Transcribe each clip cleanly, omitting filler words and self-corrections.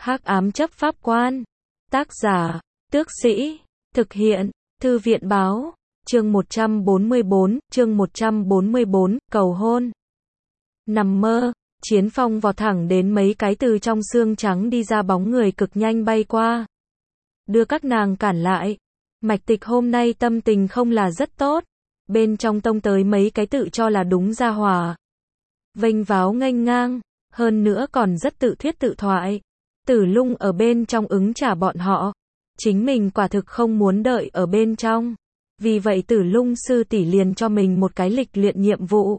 Hắc ám chấp pháp quan. Tác giả, Tước Sĩ. Thực hiện, Thư viện báo. Chương 144, cầu hôn. Nằm mơ, Chiến Phong vọt thẳng đến mấy cái từ trong xương trắng đi ra bóng người cực nhanh bay qua. Đưa các nàng cản lại. Mạch Tịch hôm nay tâm tình không là rất tốt. Bên trong tông tới mấy cái tự cho là đúng gia hỏa. Vênh váo nghênh ngang, hơn nữa còn rất tự thuyết tự thoại. Tử Lung ở bên trong ứng trả bọn họ. Chính mình quả thực không muốn đợi ở bên trong. Vì vậy Tử Lung sư tỷ liền cho mình một cái lịch luyện nhiệm vụ.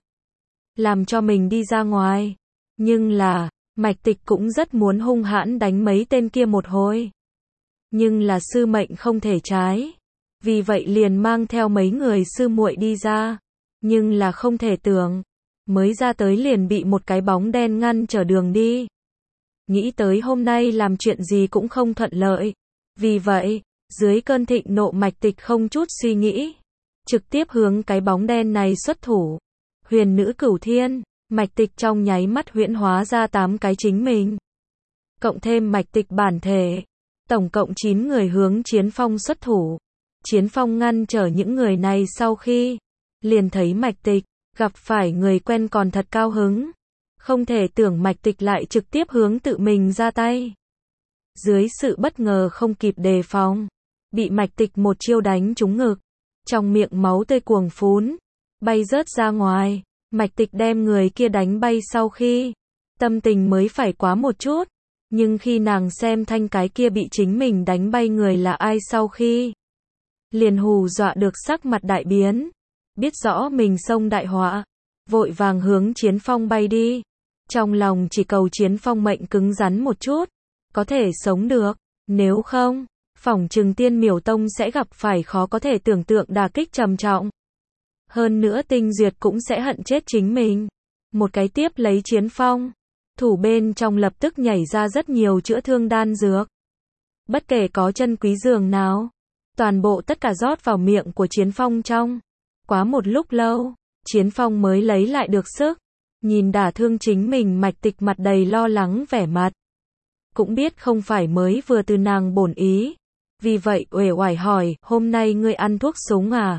Làm cho mình đi ra ngoài. Nhưng là, Mạch Tịch cũng rất muốn hung hãn đánh mấy tên kia một hồi. Nhưng là sư mệnh không thể trái. Vì vậy liền mang theo mấy người sư muội đi ra. Nhưng là không thể tưởng. Mới ra tới liền bị một cái bóng đen ngăn trở đường đi. Nghĩ tới hôm nay làm chuyện gì cũng không thuận lợi. Vì vậy, dưới cơn thịnh nộ Mạch Tịch không chút suy nghĩ. Trực tiếp hướng cái bóng đen này xuất thủ. Huyền nữ cửu thiên, Mạch Tịch trong nháy mắt huyễn hóa ra 8 cái chính mình. Cộng thêm Mạch Tịch bản thể. Tổng cộng 9 người hướng Chiến Phong xuất thủ. Chiến Phong ngăn trở những người này sau khi liền thấy Mạch Tịch, gặp phải người quen còn thật cao hứng. Không thể tưởng Mạch Tịch lại trực tiếp hướng tự mình ra tay. Dưới sự bất ngờ không kịp đề phòng, bị Mạch Tịch một chiêu đánh trúng ngực. Trong miệng máu tươi cuồng phún, bay rớt ra ngoài. Mạch Tịch đem người kia đánh bay sau khi tâm tình mới phải quá một chút. Nhưng khi nàng xem thanh cái kia bị chính mình đánh bay người là ai sau khi liền hù dọa được sắc mặt đại biến. Biết rõ mình xông đại họa, vội vàng hướng Chiến Phong bay đi. Trong lòng chỉ cầu Chiến Phong mệnh cứng rắn một chút, có thể sống được. Nếu không, phỏng chừng Tiên Miểu Tông sẽ gặp phải khó có thể tưởng tượng đả kích trầm trọng. Hơn nữa Tinh Duyệt cũng sẽ hận chết chính mình. Một cái tiếp lấy Chiến Phong. Thủ bên trong lập tức nhảy ra rất nhiều chữa thương đan dược. Bất kể có chân quý dường nào, toàn bộ tất cả rót vào miệng của Chiến Phong trong. Quá một lúc lâu, Chiến Phong mới lấy lại được sức. Nhìn đả thương chính mình Mạch Tịch mặt đầy lo lắng vẻ mặt. Cũng biết không phải mới vừa từ nàng bổn ý. Vì vậy uể oải hỏi, hôm nay ngươi ăn thuốc súng à?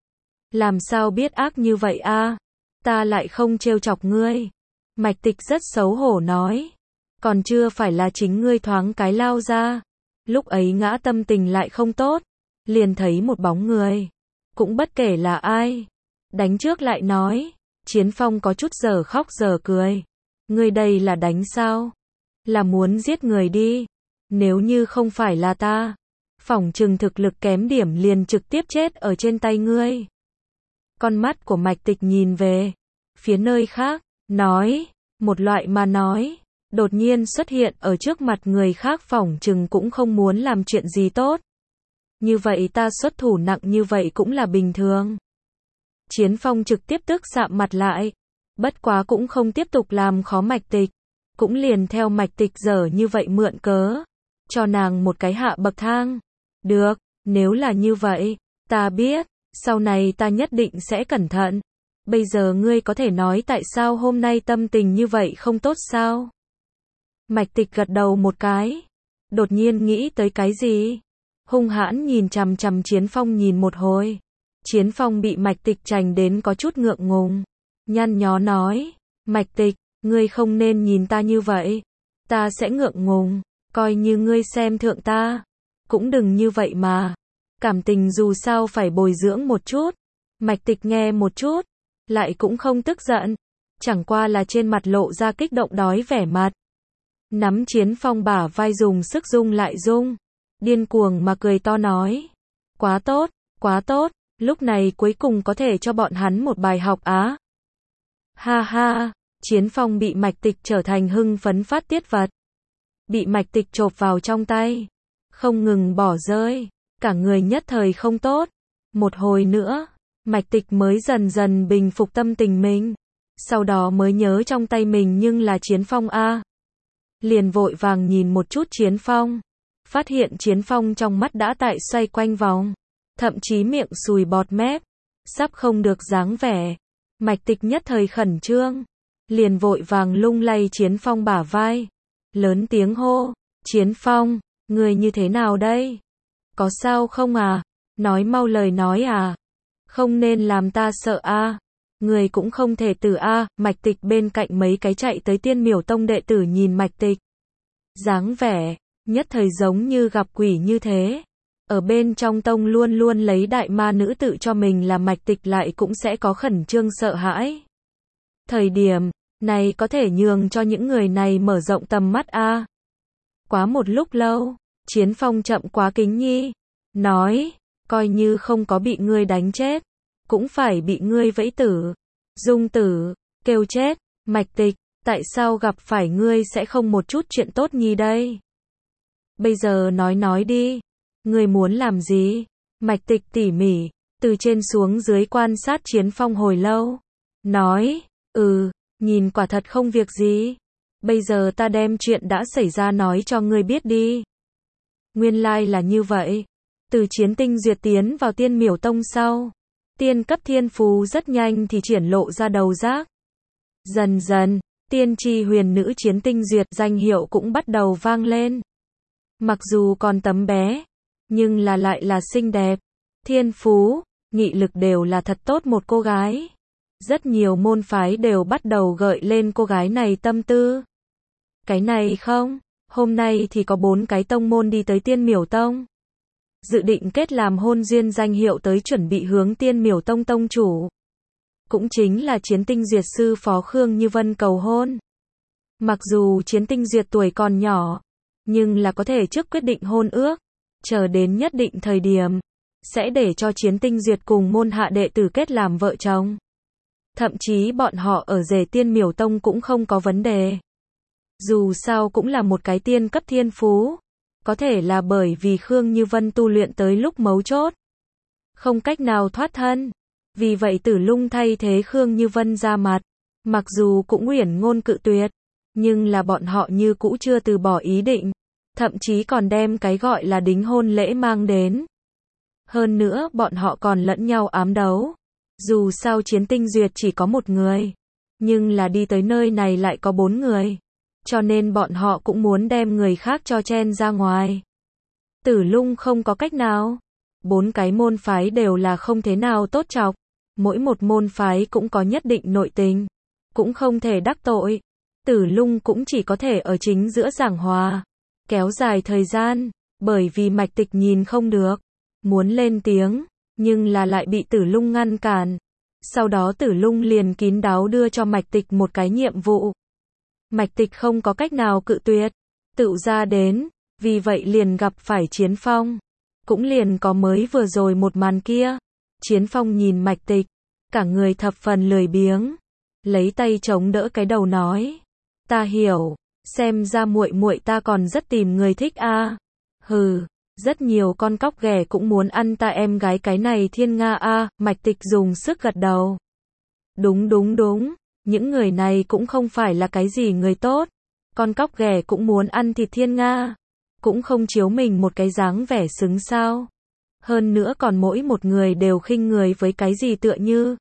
Làm sao biết ác như vậy a? Ta lại không trêu chọc ngươi. Mạch Tịch rất xấu hổ nói. Còn chưa phải là chính ngươi thoáng cái lao ra. Lúc ấy ngã tâm tình lại không tốt. Liền thấy một bóng người. Cũng bất kể là ai. Đánh trước lại nói. Chiến Phong có chút giờ khóc giờ cười. Ngươi đây là đánh sao? Là muốn giết người đi. Nếu như không phải là ta, phỏng chừng thực lực kém điểm liền trực tiếp chết ở trên tay ngươi. Con mắt của Mạch Tịch nhìn về phía nơi khác, nói, một loại mà nói, đột nhiên xuất hiện ở trước mặt người khác phỏng chừng cũng không muốn làm chuyện gì tốt. Như vậy ta xuất thủ nặng như vậy cũng là bình thường. Chiến Phong trực tiếp tức sạm mặt lại, bất quá cũng không tiếp tục làm khó Mạch Tịch, cũng liền theo Mạch Tịch dở như vậy mượn cớ, cho nàng một cái hạ bậc thang. Được, nếu là như vậy, ta biết, sau này ta nhất định sẽ cẩn thận. Bây giờ ngươi có thể nói tại sao hôm nay tâm tình như vậy không tốt sao? Mạch Tịch gật đầu một cái, đột nhiên nghĩ tới cái gì? Hung hãn nhìn chằm chằm Chiến Phong nhìn một hồi. Chiến Phong bị Mạch Tịch chành đến có chút ngượng ngùng, nhăn nhó nói, Mạch Tịch, ngươi không nên nhìn ta như vậy, ta sẽ ngượng ngùng, coi như ngươi xem thượng ta, cũng đừng như vậy mà, cảm tình dù sao phải bồi dưỡng một chút. Mạch Tịch nghe một chút, lại cũng không tức giận, chẳng qua là trên mặt lộ ra kích động đói vẻ mặt. Nắm Chiến Phong bả vai dùng sức rung lại rung, điên cuồng mà cười to nói, quá tốt, lúc này cuối cùng có thể cho bọn hắn một bài học á. Ha ha, Chiến Phong bị Mạch Tịch trở thành hưng phấn phát tiết vật. Bị Mạch Tịch chộp vào trong tay, không ngừng bỏ rơi, cả người nhất thời không tốt. Một hồi nữa, Mạch Tịch mới dần dần bình phục tâm tình mình, sau đó mới nhớ trong tay mình nhưng là Chiến Phong a. Liền vội vàng nhìn một chút Chiến Phong, phát hiện Chiến Phong trong mắt đã tại xoay quanh vòng, thậm chí miệng sùi bọt mép, sắp không được dáng vẻ. Mạch Tịch nhất thời khẩn trương, liền vội vàng lung lay Chiến Phong bả vai, lớn tiếng hô, Chiến Phong, người như thế nào đây? Có sao không à? Nói mau lời nói à? Không nên làm ta sợ a. Người cũng không thể tử a. Mạch Tịch bên cạnh mấy cái chạy tới Tiên Miểu Tông đệ tử nhìn Mạch Tịch. Dáng vẻ, nhất thời giống như gặp quỷ như thế. Ở bên trong tông luôn luôn lấy đại ma nữ tự cho mình là Mạch Tịch lại cũng sẽ có khẩn trương sợ hãi. Thời điểm này có thể nhường cho những người này mở rộng tầm mắt a. Quá một lúc lâu, Chiến Phong chậm quá kính nhi, nói, coi như không có bị ngươi đánh chết, cũng phải bị ngươi vẫy tử, dung tử, kêu chết. Mạch Tịch, tại sao gặp phải ngươi sẽ không một chút chuyện tốt nhi đây? Bây giờ nói đi, ngươi muốn làm gì? Mạch Tịch tỉ mỉ, từ trên xuống dưới quan sát Chiến Phong hồi lâu, nói, nhìn quả thật không việc gì. Bây giờ ta đem chuyện đã xảy ra nói cho ngươi biết đi. Nguyên lai là như vậy. Từ Chiến Tinh Duyệt tiến vào Tiên Miểu Tông sau, tiên cấp thiên phú rất nhanh thì triển lộ ra đầu giác. Dần dần, tiên tri huyền nữ Chiến Tinh Duyệt danh hiệu cũng bắt đầu vang lên. Mặc dù còn tấm bé, nhưng lại là xinh đẹp, thiên phú, nghị lực đều là thật tốt một cô gái. Rất nhiều môn phái đều bắt đầu gợi lên cô gái này tâm tư. Cái này không, hôm nay thì có 4 cái tông môn đi tới Tiên Miểu Tông. Dự định kết làm hôn duyên danh hiệu tới chuẩn bị hướng Tiên Miểu Tông tông chủ. Cũng chính là Chiến Tinh Duyệt sư phó Khương Như Vân cầu hôn. Mặc dù Chiến Tinh Duyệt tuổi còn nhỏ, nhưng là có thể trước quyết định hôn ước. Chờ đến nhất định thời điểm, sẽ để cho Chiến Tinh Duyệt cùng môn hạ đệ tử kết làm vợ chồng. Thậm chí bọn họ ở rể Tiên Miểu Tông cũng không có vấn đề. Dù sao cũng là một cái tiên cấp thiên phú. Có thể là bởi vì Khương Như Vân tu luyện tới lúc mấu chốt, không cách nào thoát thân. Vì vậy Tử Lung thay thế Khương Như Vân ra mặt. Mặc dù cũng uyển ngôn cự tuyệt, nhưng là bọn họ như cũ chưa từ bỏ ý định. Thậm chí còn đem cái gọi là đính hôn lễ mang đến. Hơn nữa bọn họ còn lẫn nhau ám đấu. Dù sao Chiến Tinh Duyệt chỉ có một người, nhưng là đi tới nơi này lại có 4 người. Cho nên bọn họ cũng muốn đem người khác cho chen ra ngoài. Tử Lung không có cách nào. 4 cái môn phái đều là không thế nào tốt chọc. Mỗi một môn phái cũng có nhất định nội tình. Cũng không thể đắc tội. Tử Lung cũng chỉ có thể ở chính giữa giảng hòa. Kéo dài thời gian. Bởi vì Mạch Tịch nhìn không được. Muốn lên tiếng. Nhưng là lại bị Tử Lung ngăn cản. Sau đó Tử Lung liền kín đáo đưa cho Mạch Tịch một cái nhiệm vụ. Mạch Tịch không có cách nào cự tuyệt. Tự ra đến. Vì vậy liền gặp phải Chiến Phong. Cũng liền có mới vừa rồi một màn kia. Chiến Phong nhìn Mạch Tịch. Cả người thập phần lười biếng. Lấy tay chống đỡ cái đầu nói. Ta hiểu. Xem ra muội muội ta còn rất tìm người thích a. Hừ. Rất nhiều con cóc ghẻ cũng muốn ăn ta em gái cái này Thiên Nga a. Mạch Tịch dùng sức gật đầu. Đúng. Những người này cũng không phải là cái gì người tốt. Con cóc ghẻ cũng muốn ăn thịt Thiên Nga. Cũng không chiếu mình một cái dáng vẻ xứng sao. Hơn nữa còn mỗi một người đều khinh người với cái gì tựa như.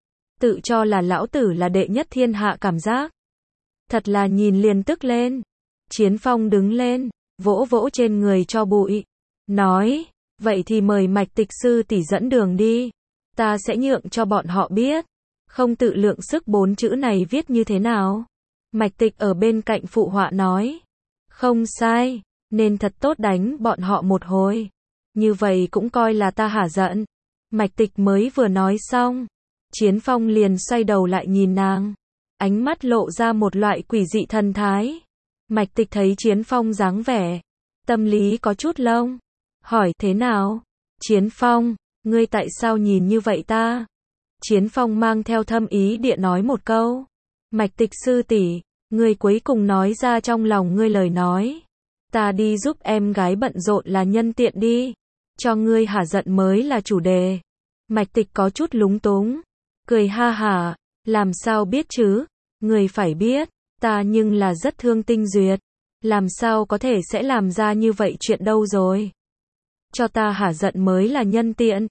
Tự cho là lão tử là đệ nhất thiên hạ cảm giác. Thật là nhìn liền tức lên. Chiến Phong đứng lên, vỗ vỗ trên người cho bụi. Nói, vậy thì mời Mạch Tịch sư tỷ dẫn đường đi. Ta sẽ nhượng cho bọn họ biết. Không tự lượng sức 4 chữ này viết như thế nào. Mạch Tịch ở bên cạnh phụ họa nói. Không sai, nên thật tốt đánh bọn họ một hồi. Như vậy cũng coi là ta hả giận. Mạch Tịch mới vừa nói xong. Chiến Phong liền xoay đầu lại nhìn nàng. Ánh mắt lộ ra một loại quỷ dị thần thái. Mạch Tịch thấy Chiến Phong dáng vẻ. Tâm lý có chút lông. Hỏi thế nào? Chiến Phong, ngươi tại sao nhìn như vậy ta? Chiến Phong mang theo thâm ý địa nói một câu. Mạch Tịch sư tỷ, ngươi cuối cùng nói ra trong lòng ngươi lời nói. Ta đi giúp em gái bận rộn là nhân tiện đi. Cho ngươi hả giận mới là chủ đề. Mạch Tịch có chút lúng túng. Cười ha hả, làm sao biết chứ? Ngươi phải biết, ta nhưng là rất thương Tinh Duyệt. Làm sao có thể sẽ làm ra như vậy chuyện đâu rồi? Cho ta hả giận mới là nhân tiện.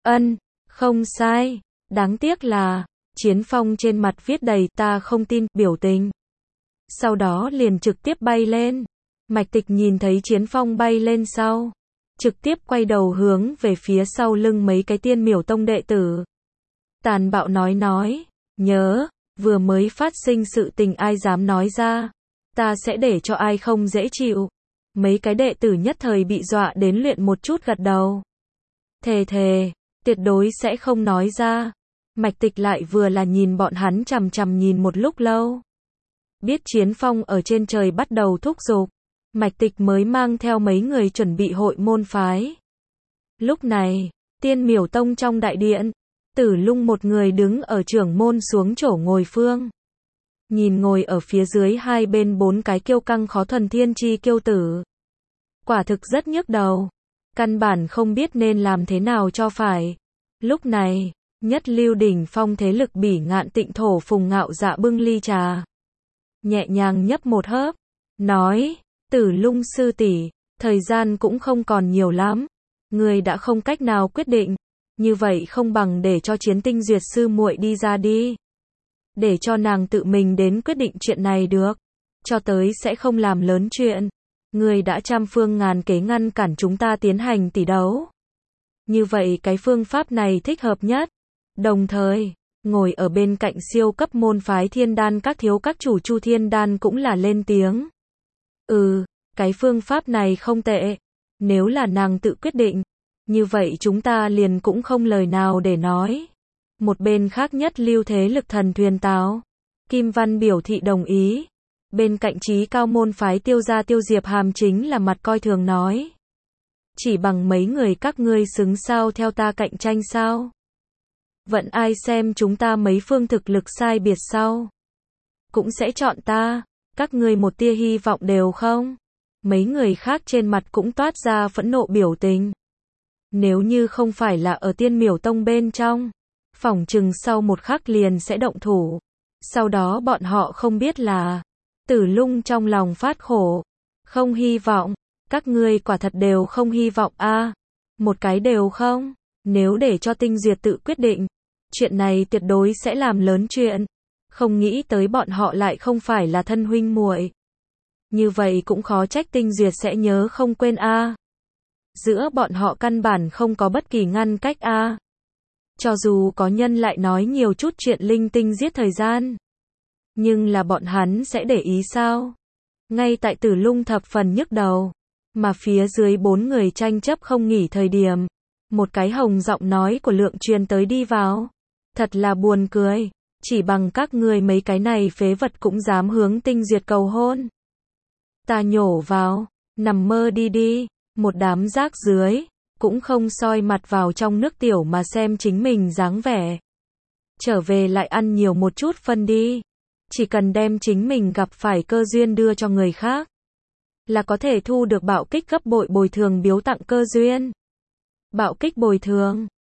Không sai. Đáng tiếc là, Chiến Phong trên mặt viết đầy ta không tin biểu tình. Sau đó liền trực tiếp bay lên. Mạch Tịch nhìn thấy Chiến Phong bay lên sau, trực tiếp quay đầu hướng về phía sau lưng mấy cái Tiên Miểu Tông đệ tử. Tàn bạo nói, nhớ, vừa mới phát sinh sự tình ai dám nói ra, ta sẽ để cho ai không dễ chịu. Mấy cái đệ tử nhất thời bị dọa đến luyện một chút gật đầu. Thề, tuyệt đối sẽ không nói ra. Mạch Tịch lại vừa là nhìn bọn hắn chằm chằm nhìn một lúc lâu. Biết Chiến Phong ở trên trời bắt đầu thúc giục, Mạch Tịch mới mang theo mấy người chuẩn bị hội môn phái. Lúc này, Tiên Miểu Tông trong đại điện, Tử Lung một người đứng ở trưởng môn xuống chỗ ngồi phương. Nhìn ngồi ở phía dưới hai bên bốn cái kiêu căng khó thuần thiên chi kiêu tử. Quả thực rất nhức đầu. Căn bản không biết nên làm thế nào cho phải. Lúc này, nhất lưu đỉnh phong thế lực Bỉ Ngạn Tịnh Thổ Phùng Ngạo Dạ bưng ly trà. Nhẹ nhàng nhấp một hớp. Nói, Tử Lung sư tỷ, thời gian cũng không còn nhiều lắm. Người đã không cách nào quyết định. Như vậy không bằng để cho Chiến Tinh Duyệt sư muội đi ra đi. Để cho nàng tự mình đến quyết định chuyện này được. Cho tới sẽ không làm lớn chuyện. Người đã trăm phương ngàn kế ngăn cản chúng ta tiến hành tỷ đấu. Như vậy cái phương pháp này thích hợp nhất. Đồng thời, ngồi ở bên cạnh siêu cấp môn phái Thiên Đan các thiếu các chủ Chu Thiên Đan cũng là lên tiếng. Cái phương pháp này không tệ. Nếu là nàng tự quyết định, như vậy chúng ta liền cũng không lời nào để nói. Một bên khác nhất lưu thế lực Thần Thuyền Táo, Kim Văn biểu thị đồng ý. Bên cạnh trí cao môn phái Tiêu gia Tiêu Diệp Hàm chính là mặt coi thường nói. Chỉ bằng mấy người các ngươi xứng sao theo ta cạnh tranh sao? Vẫn ai xem chúng ta mấy phương thực lực sai biệt sau. Cũng sẽ chọn ta, các ngươi một tia hy vọng đều không? Mấy người khác trên mặt cũng toát ra phẫn nộ biểu tình. Nếu như không phải là ở Tiên Miểu Tông bên trong, phỏng chừng sau một khắc liền sẽ động thủ. Sau đó bọn họ không biết là, Tử Lung trong lòng phát khổ. Không hy vọng, các ngươi quả thật đều không hy vọng a, một cái đều không. Nếu để cho Tinh Duyệt tự quyết định, chuyện này tuyệt đối sẽ làm lớn chuyện. Không nghĩ tới bọn họ lại không phải là thân huynh muội. Như vậy cũng khó trách Tinh Duyệt sẽ nhớ không quên a. Giữa bọn họ căn bản không có bất kỳ ngăn cách a. Cho dù có nhân lại nói nhiều chút chuyện linh tinh giết thời gian, nhưng là bọn hắn sẽ để ý sao? Ngay tại Tử Lung thập phần nhức đầu, mà phía dưới bốn người tranh chấp không nghỉ thời điểm, một cái hồng giọng nói của Lượng truyền tới đi vào. Thật là buồn cười, chỉ bằng các ngươi mấy cái này phế vật cũng dám hướng Tinh Duyệt cầu hôn. Ta nhổ vào, nằm mơ đi, một đám rác dưới, cũng không soi mặt vào trong nước tiểu mà xem chính mình dáng vẻ. Trở về lại ăn nhiều một chút phân đi. Chỉ cần đem chính mình gặp phải cơ duyên đưa cho người khác, là có thể thu được bạo kích gấp bội bồi thường biếu tặng cơ duyên. Bạo kích bồi thường,